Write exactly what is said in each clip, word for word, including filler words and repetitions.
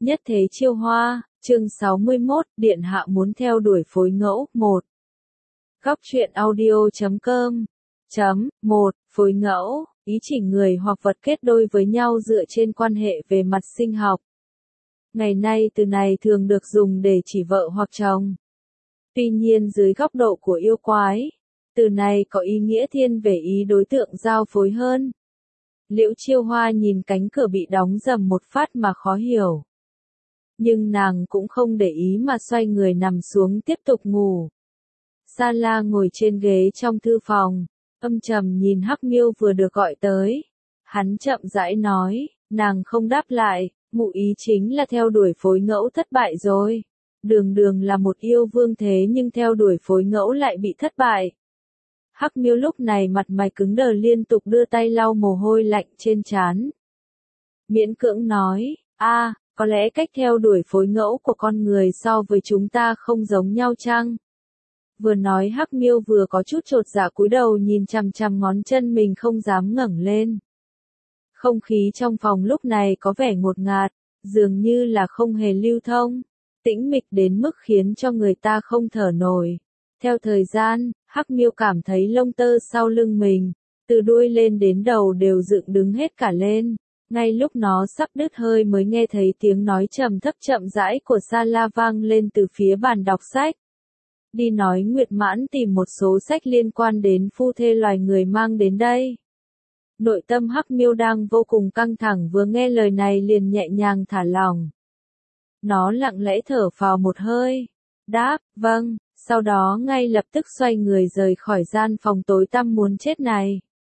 Nhất thế chiêu hoa, chương sáu mươi mốt, Điện hạ muốn theo đuổi phối ngẫu, một. Góc truyện audio chấm com chấm một. Phối ngẫu, ý chỉ người hoặc vật kết đôi với nhau dựa trên quan hệ về mặt sinh học. Ngày nay từ này thường được dùng để chỉ vợ hoặc chồng. Tuy nhiên dưới góc độ của yêu quái, từ này có ý nghĩa thiên về ý đối tượng giao phối hơn. Liễu Chiêu Hoa nhìn cánh cửa bị đóng rầm một phát mà khó hiểu. Nhưng nàng cũng không để ý mà xoay người nằm xuống tiếp tục ngủ. Sa La ngồi trên ghế trong thư phòng, âm trầm nhìn Hắc Miêu vừa được gọi tới. Hắn chậm rãi nói, nàng không đáp lại, ngụ ý chính là theo đuổi phối ngẫu thất bại rồi. Đường đường là một yêu vương thế nhưng theo đuổi phối ngẫu lại bị thất bại. Hắc Miêu lúc này mặt mày cứng đờ liên tục đưa tay lau mồ hôi lạnh trên trán. Miễn cưỡng nói, a, có lẽ cách theo đuổi phối ngẫu của con người so với chúng ta không giống nhau chăng? Vừa nói Hắc Miêu vừa có chút chột dạ cúi đầu nhìn chằm chằm ngón chân mình không dám ngẩng lên. Không khí trong phòng lúc này có vẻ ngột ngạt, dường như là không hề lưu thông, tĩnh mịch đến mức khiến cho người ta không thở nổi. Theo thời gian, Hắc Miêu cảm thấy lông tơ sau lưng mình, từ đuôi lên đến đầu đều dựng đứng hết cả lên. Ngay lúc nó sắp đứt hơi mới nghe thấy tiếng nói trầm thấp chậm rãi của Sa La vang lên từ phía bàn đọc sách. Đi nói Nguyệt Mãn tìm một số sách liên quan đến phu thê loài người mang đến đây. Nội tâm Hắc Miêu đang vô cùng căng thẳng vừa nghe lời này liền nhẹ nhàng thả lỏng. Nó lặng lẽ thở phào một hơi. Đáp, vâng, sau đó ngay lập tức xoay người rời khỏi gian phòng tối tăm muốn chết này.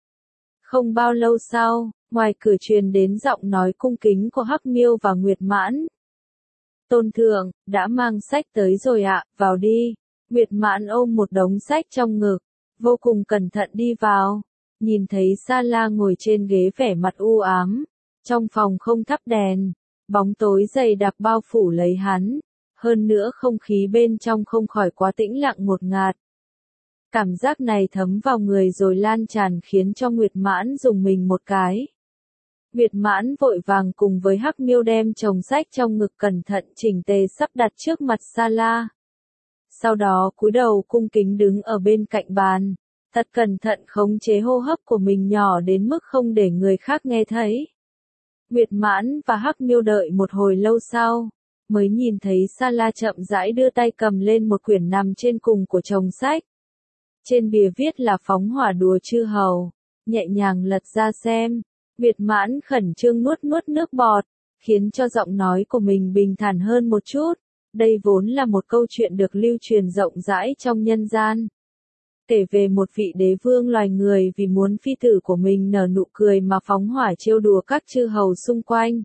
Không bao lâu sau, ngoài cửa truyền đến giọng nói cung kính của Hắc Miêu và Nguyệt Mãn. Tôn thượng, đã mang sách tới rồi ạ, vào đi. Nguyệt Mãn ôm một đống sách trong ngực, vô cùng cẩn thận đi vào. Nhìn thấy Sa La ngồi trên ghế vẻ mặt u ám, trong phòng không thắp đèn, bóng tối dày đặc bao phủ lấy hắn. Hơn nữa không khí bên trong không khỏi quá tĩnh lặng ngột ngạt. Cảm giác này thấm vào người rồi lan tràn khiến cho Nguyệt Mãn dùng mình một cái. Nguyệt Mãn vội vàng cùng với Hắc Miêu đem chồng sách trong ngực cẩn thận chỉnh tề sắp đặt trước mặt Sa La. Sau đó cúi đầu cung kính đứng ở bên cạnh bàn, thật cẩn thận khống chế hô hấp của mình nhỏ đến mức không để người khác nghe thấy. Nguyệt Mãn và Hắc Miêu đợi một hồi lâu sau, mới nhìn thấy Sa La chậm rãi đưa tay cầm lên một quyển nằm trên cùng của chồng sách. Trên bìa viết là phóng hỏa đùa chư hầu, nhẹ nhàng lật ra xem. Nguyệt Mãn khẩn trương nuốt nuốt nước bọt, khiến cho giọng nói của mình bình thản hơn một chút. Đây vốn là một câu chuyện được lưu truyền rộng rãi trong nhân gian. Kể về một vị đế vương loài người vì muốn phi tử của mình nở nụ cười mà phóng hỏa trêu đùa các chư hầu xung quanh.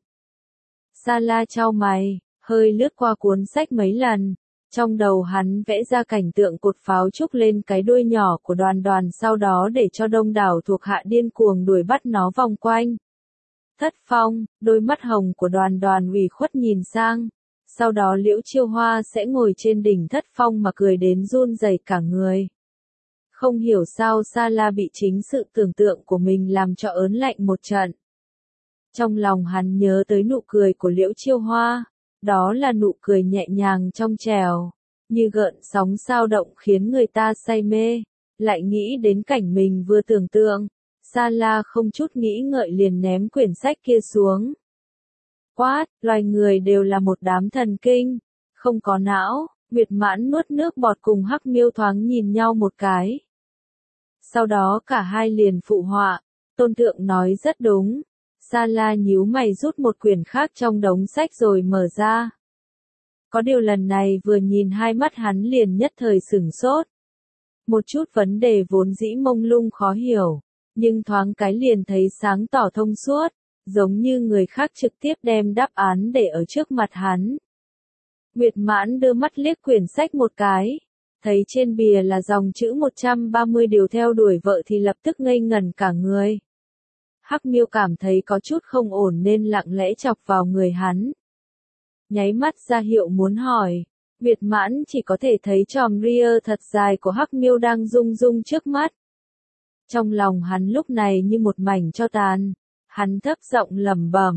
Sa La chau mày, hơi lướt qua cuốn sách mấy lần. Trong đầu hắn vẽ ra cảnh tượng cột pháo trúc lên cái đuôi nhỏ của Đoàn Đoàn sau đó để cho đông đảo thuộc hạ điên cuồng đuổi bắt nó vòng quanh. Thất phong, đôi mắt hồng của Đoàn Đoàn ủy khuất nhìn sang. Sau đó Liễu Chiêu Hoa sẽ ngồi trên đỉnh thất phong mà cười đến run rẩy cả người. Không hiểu sao Sa La bị chính sự tưởng tượng của mình làm cho ớn lạnh một trận. Trong lòng hắn nhớ tới nụ cười của Liễu Chiêu Hoa. Đó là nụ cười nhẹ nhàng trong trẻo, như gợn sóng sao động khiến người ta say mê. Lại nghĩ đến cảnh mình vừa tưởng tượng, Sa La không chút nghĩ ngợi liền ném quyển sách kia xuống. Quát, loài người đều là một đám thần kinh, không có não. Nguyệt Mãn nuốt nước bọt cùng Hắc Miêu thoáng nhìn nhau một cái. Sau đó cả hai liền phụ họa, Tôn thượng nói rất đúng. Sa La nhíu mày rút một quyển khác trong đống sách rồi mở ra. Có điều lần này vừa nhìn hai mắt hắn liền nhất thời sửng sốt. Một chút vấn đề vốn dĩ mông lung khó hiểu, nhưng thoáng cái liền thấy sáng tỏ thông suốt, giống như người khác trực tiếp đem đáp án để ở trước mặt hắn. Nguyệt Mãn đưa mắt liếc quyển sách một cái, thấy trên bìa là dòng chữ một trăm ba mươi điều theo đuổi vợ thì lập tức ngây ngẩn cả người. Hắc Miêu cảm thấy có chút không ổn nên lặng lẽ chọc vào người hắn. Nháy mắt ra hiệu muốn hỏi, Nguyệt Mãn chỉ có thể thấy chòm ria thật dài của Hắc Miêu đang rung rung trước mắt. Trong lòng hắn lúc này như một mảnh tro tàn, hắn thấp giọng lẩm bẩm,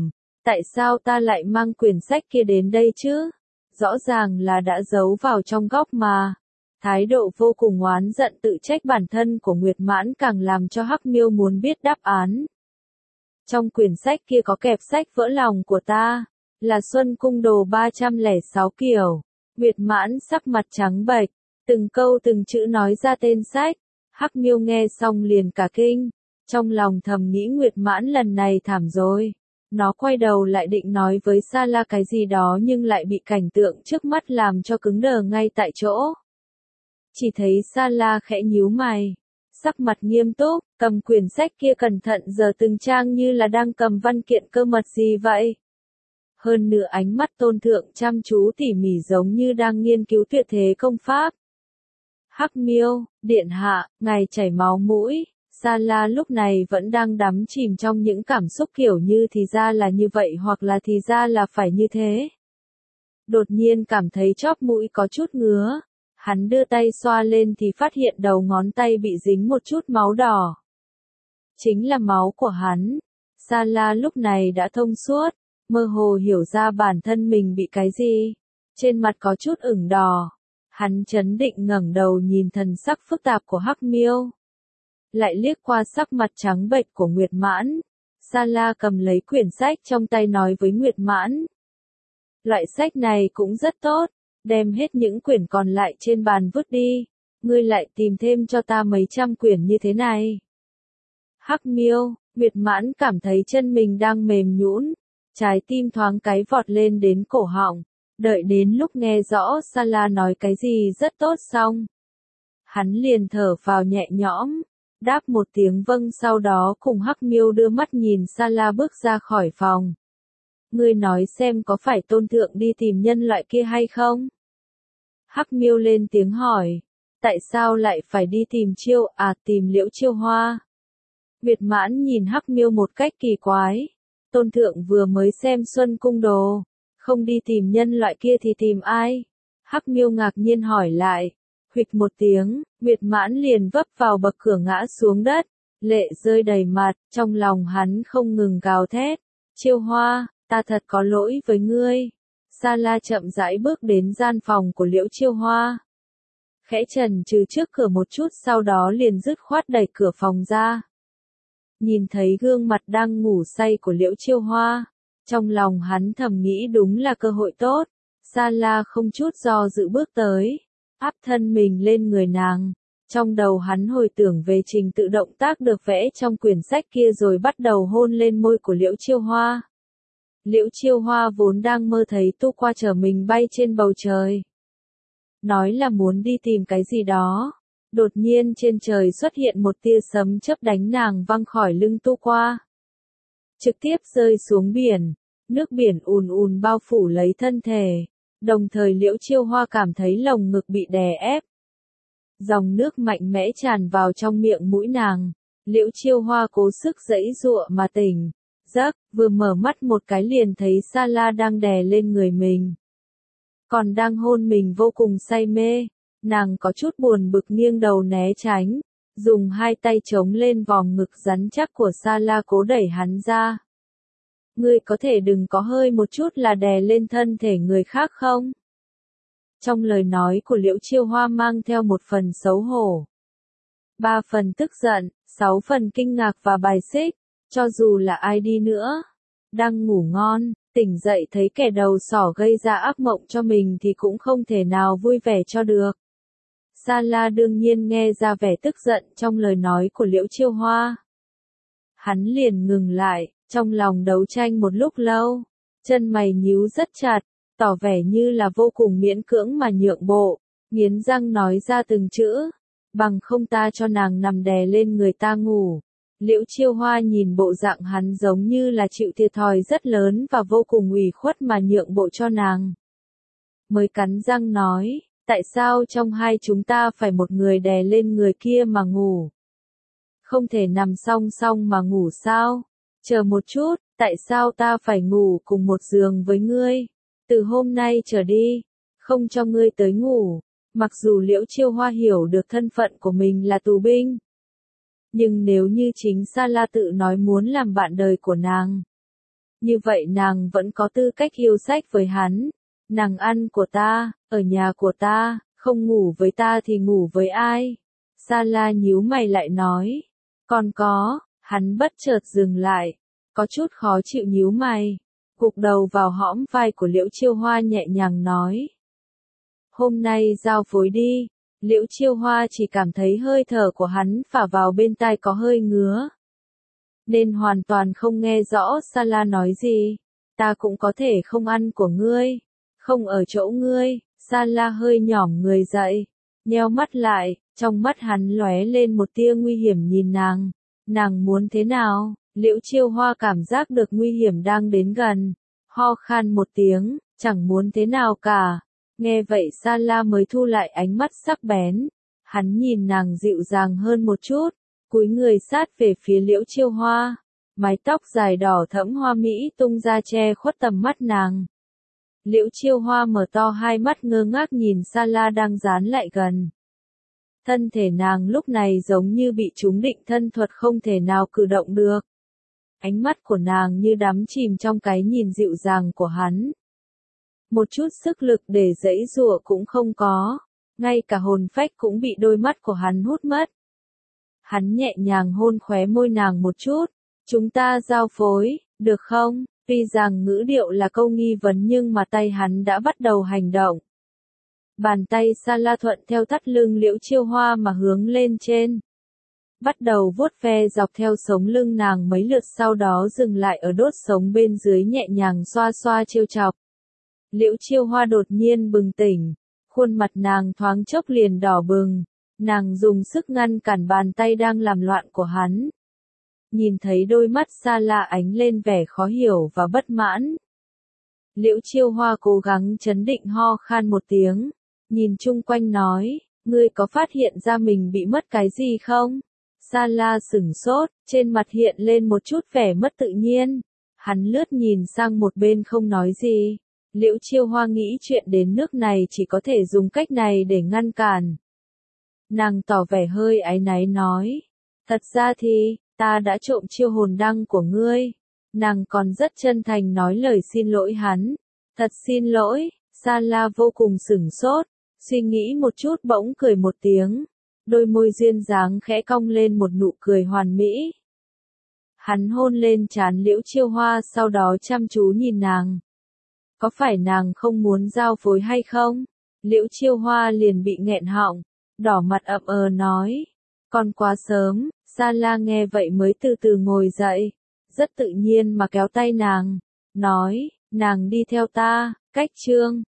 Tại sao ta lại mang quyển sách kia đến đây chứ? Rõ ràng là đã giấu vào trong góc mà. Thái độ vô cùng oán giận tự trách bản thân của Nguyệt Mãn càng làm cho Hắc Miêu muốn biết đáp án. Trong quyển sách kia có kẹp sách vỡ lòng của ta, là Xuân Cung Đồ ba trăm lẻ sáu kiểu. Nguyệt Mãn sắc mặt trắng bệch, từng câu từng chữ nói ra tên sách. Hắc Miêu nghe xong liền cả kinh, trong lòng thầm nghĩ Nguyệt Mãn lần này thảm rồi. Nó quay đầu lại định nói với Sa La cái gì đó nhưng lại bị cảnh tượng trước mắt làm cho cứng đờ ngay tại chỗ. Chỉ thấy Sa La khẽ nhíu mày, sắc mặt nghiêm túc, cầm quyển sách kia cẩn thận giờ từng trang như là đang cầm văn kiện cơ mật gì vậy. Hơn nữa ánh mắt Tôn Thượng chăm chú tỉ mỉ giống như đang nghiên cứu tuyệt thế công pháp. Hắc Miêu, điện hạ, ngài chảy máu mũi. Sa La lúc này vẫn đang đắm chìm trong những cảm xúc kiểu như thì ra là như vậy hoặc là thì ra là phải như thế. Đột nhiên cảm thấy chóp mũi có chút ngứa. Hắn đưa tay xoa lên thì phát hiện đầu ngón tay bị dính một chút máu đỏ. Chính là máu của hắn. Sa La lúc này đã thông suốt, mơ hồ hiểu ra bản thân mình bị cái gì. Trên mặt có chút ửng đỏ. Hắn chấn định ngẩng đầu nhìn thần sắc phức tạp của Hắc Miêu. Lại liếc qua sắc mặt trắng bệch của Nguyệt Mãn. Sa La cầm lấy quyển sách trong tay nói với Nguyệt Mãn. Loại sách này cũng rất tốt, đem hết những quyển còn lại trên bàn vứt đi, ngươi lại tìm thêm cho ta mấy trăm quyển như thế này. Hắc Miêu, Nguyệt Mãn cảm thấy chân mình đang mềm nhũn, trái tim thoáng cái vọt lên đến cổ họng, đợi đến lúc nghe rõ Sa La nói cái gì rất tốt xong. Hắn liền thở phào nhẹ nhõm. Đáp một tiếng vâng sau đó cùng Hắc Miêu đưa mắt nhìn Sa La bước ra khỏi phòng. Ngươi nói xem có phải Tôn Thượng đi tìm nhân loại kia hay không? Hắc Miêu lên tiếng hỏi. Tại sao lại phải đi tìm Chiêu, à tìm Liễu Chiêu Hoa? Nguyệt Mãn nhìn Hắc Miêu một cách kỳ quái. Tôn Thượng vừa mới xem Xuân Cung Đồ. Không đi tìm nhân loại kia thì tìm ai? Hắc Miêu ngạc nhiên hỏi lại. Huỵch một tiếng, Nguyệt Mãn liền vấp vào bậc cửa ngã xuống đất, lệ rơi đầy mặt, trong lòng hắn không ngừng gào thét. Chiêu Hoa, ta thật có lỗi với ngươi. Sa La chậm rãi bước đến gian phòng của Liễu Chiêu Hoa. Khẽ chần chừ trước cửa một chút sau đó liền dứt khoát đẩy cửa phòng ra. Nhìn thấy gương mặt đang ngủ say của Liễu Chiêu Hoa, trong lòng hắn thầm nghĩ đúng là cơ hội tốt. Sa La không chút do dự bước tới, áp thân mình lên người nàng. Trong đầu hắn hồi tưởng về trình tự động tác được vẽ trong quyển sách kia rồi bắt đầu hôn lên môi của Liễu Chiêu Hoa. Liễu Chiêu Hoa vốn đang mơ thấy Tu Qua chở mình bay trên bầu trời. Nói là muốn đi tìm cái gì đó. Đột nhiên trên trời xuất hiện một tia sấm chớp đánh nàng văng khỏi lưng Tu Qua. Trực tiếp rơi xuống biển. Nước biển ùn ùn bao phủ lấy thân thể. Đồng thời Liễu Chiêu Hoa cảm thấy lồng ngực bị đè ép. Dòng nước mạnh mẽ tràn vào trong miệng mũi nàng. Liễu Chiêu Hoa cố sức giãy giụa mà tỉnh giấc, vừa mở mắt một cái liền thấy Sa La đang đè lên người mình. Còn đang hôn mình vô cùng say mê. Nàng có chút buồn bực nghiêng đầu né tránh, dùng hai tay chống lên vòng ngực rắn chắc của Sa La cố đẩy hắn ra. Ngươi có thể đừng có hơi một chút là đè lên thân thể người khác không? Trong lời nói của Liễu Chiêu Hoa mang theo một phần xấu hổ, ba phần tức giận, sáu phần kinh ngạc và bài xích. Cho dù là ai đi nữa, đang ngủ ngon, tỉnh dậy thấy kẻ đầu sỏ gây ra ác mộng cho mình thì cũng không thể nào vui vẻ cho được. Sa La đương nhiên nghe ra vẻ tức giận trong lời nói của Liễu Chiêu Hoa. Hắn liền ngừng lại, trong lòng đấu tranh một lúc lâu, chân mày nhíu rất chặt, tỏ vẻ như là vô cùng miễn cưỡng mà nhượng bộ, nghiến răng nói ra từng chữ, bằng không ta cho nàng nằm đè lên người ta ngủ. Liễu Chiêu Hoa nhìn bộ dạng hắn giống như là chịu thiệt thòi rất lớn và vô cùng ủy khuất mà nhượng bộ cho nàng. Mới cắn răng nói, tại sao trong hai chúng ta phải một người đè lên người kia mà ngủ? Không thể nằm song song mà ngủ sao? Chờ một chút, tại sao ta phải ngủ cùng một giường với ngươi? Từ hôm nay trở đi, không cho ngươi tới ngủ. Mặc dù Liễu Chiêu Hoa hiểu được thân phận của mình là tù binh, nhưng nếu như chính Sa La tự nói muốn làm bạn đời của nàng, Như vậy nàng vẫn có tư cách yêu sách với hắn. Nàng ăn của ta, ở nhà của ta, không ngủ với ta thì ngủ với ai? Sala nhíu mày lại nói. Còn có, hắn bất chợt dừng lại, có chút khó chịu nhíu mày, gục đầu vào hõm vai của Liễu Chiêu Hoa nhẹ nhàng nói. Hôm nay giao phối đi. Liễu Chiêu Hoa chỉ cảm thấy hơi thở của hắn phả vào bên tai có hơi ngứa, nên hoàn toàn không nghe rõ Sala nói gì. Ta cũng có thể không ăn của ngươi, không ở chỗ ngươi. Sala hơi nhỏm người dậy, nheo mắt lại, trong mắt hắn lóe lên một tia nguy hiểm nhìn nàng. Nàng muốn thế nào? Liễu Chiêu Hoa cảm giác được nguy hiểm đang đến gần, ho khan một tiếng, chẳng muốn thế nào cả. Nghe vậy Sala mới thu lại ánh mắt sắc bén, hắn nhìn nàng dịu dàng hơn một chút, cúi người sát về phía Liễu Chiêu Hoa, mái tóc dài đỏ thẫm hoa mỹ tung ra che khuất tầm mắt nàng. Liễu Chiêu Hoa mở to hai mắt ngơ ngác nhìn Sala đang dán lại gần. Thân thể nàng lúc này giống như bị trúng định thân thuật không thể nào cử động được. Ánh mắt của nàng như đắm chìm trong cái nhìn dịu dàng của hắn. Một chút sức lực để giãy giụa cũng không có, ngay cả hồn phách cũng bị đôi mắt của hắn hút mất. Hắn nhẹ nhàng hôn khóe môi nàng một chút. Chúng ta giao phối, được không? Tuy rằng ngữ điệu là câu nghi vấn nhưng mà tay hắn đã bắt đầu hành động. Bàn tay Sala thuận theo thắt lưng Liễu Chiêu Hoa mà hướng lên trên. Bắt đầu vuốt ve dọc theo sống lưng nàng mấy lượt, sau đó dừng lại ở đốt sống bên dưới nhẹ nhàng xoa xoa trêu chọc. Liễu Chiêu Hoa đột nhiên bừng tỉnh, khuôn mặt nàng thoáng chốc liền đỏ bừng, nàng dùng sức ngăn cản bàn tay đang làm loạn của hắn. Nhìn thấy đôi mắt Sala ánh lên vẻ khó hiểu và bất mãn. Liễu Chiêu Hoa cố gắng trấn định ho khan một tiếng, nhìn chung quanh nói, ngươi có phát hiện ra mình bị mất cái gì không? Sala sửng sốt, trên mặt hiện lên một chút vẻ mất tự nhiên. Hắn lướt nhìn sang một bên không nói gì. Liễu Chiêu Hoa nghĩ chuyện đến nước này chỉ có thể dùng cách này để ngăn cản. Nàng tỏ vẻ hơi áy náy nói, thật ra thì, ta đã trộm chiêu hồn đăng của ngươi. Nàng còn rất chân thành nói lời xin lỗi hắn. Thật xin lỗi. Sala vô cùng sửng sốt, suy nghĩ một chút bỗng cười một tiếng. Đôi môi duyên dáng khẽ cong lên một nụ cười hoàn mỹ. Hắn hôn lên trán Liễu Chiêu Hoa, sau đó chăm chú nhìn nàng. Có phải nàng không muốn giao phối hay không? Liễu Chiêu Hoa liền bị nghẹn họng, đỏ mặt ậm ờ nói. Còn quá sớm. Sala nghe vậy mới từ từ ngồi dậy, rất tự nhiên mà kéo tay nàng, nói, nàng đi theo ta. Cách chương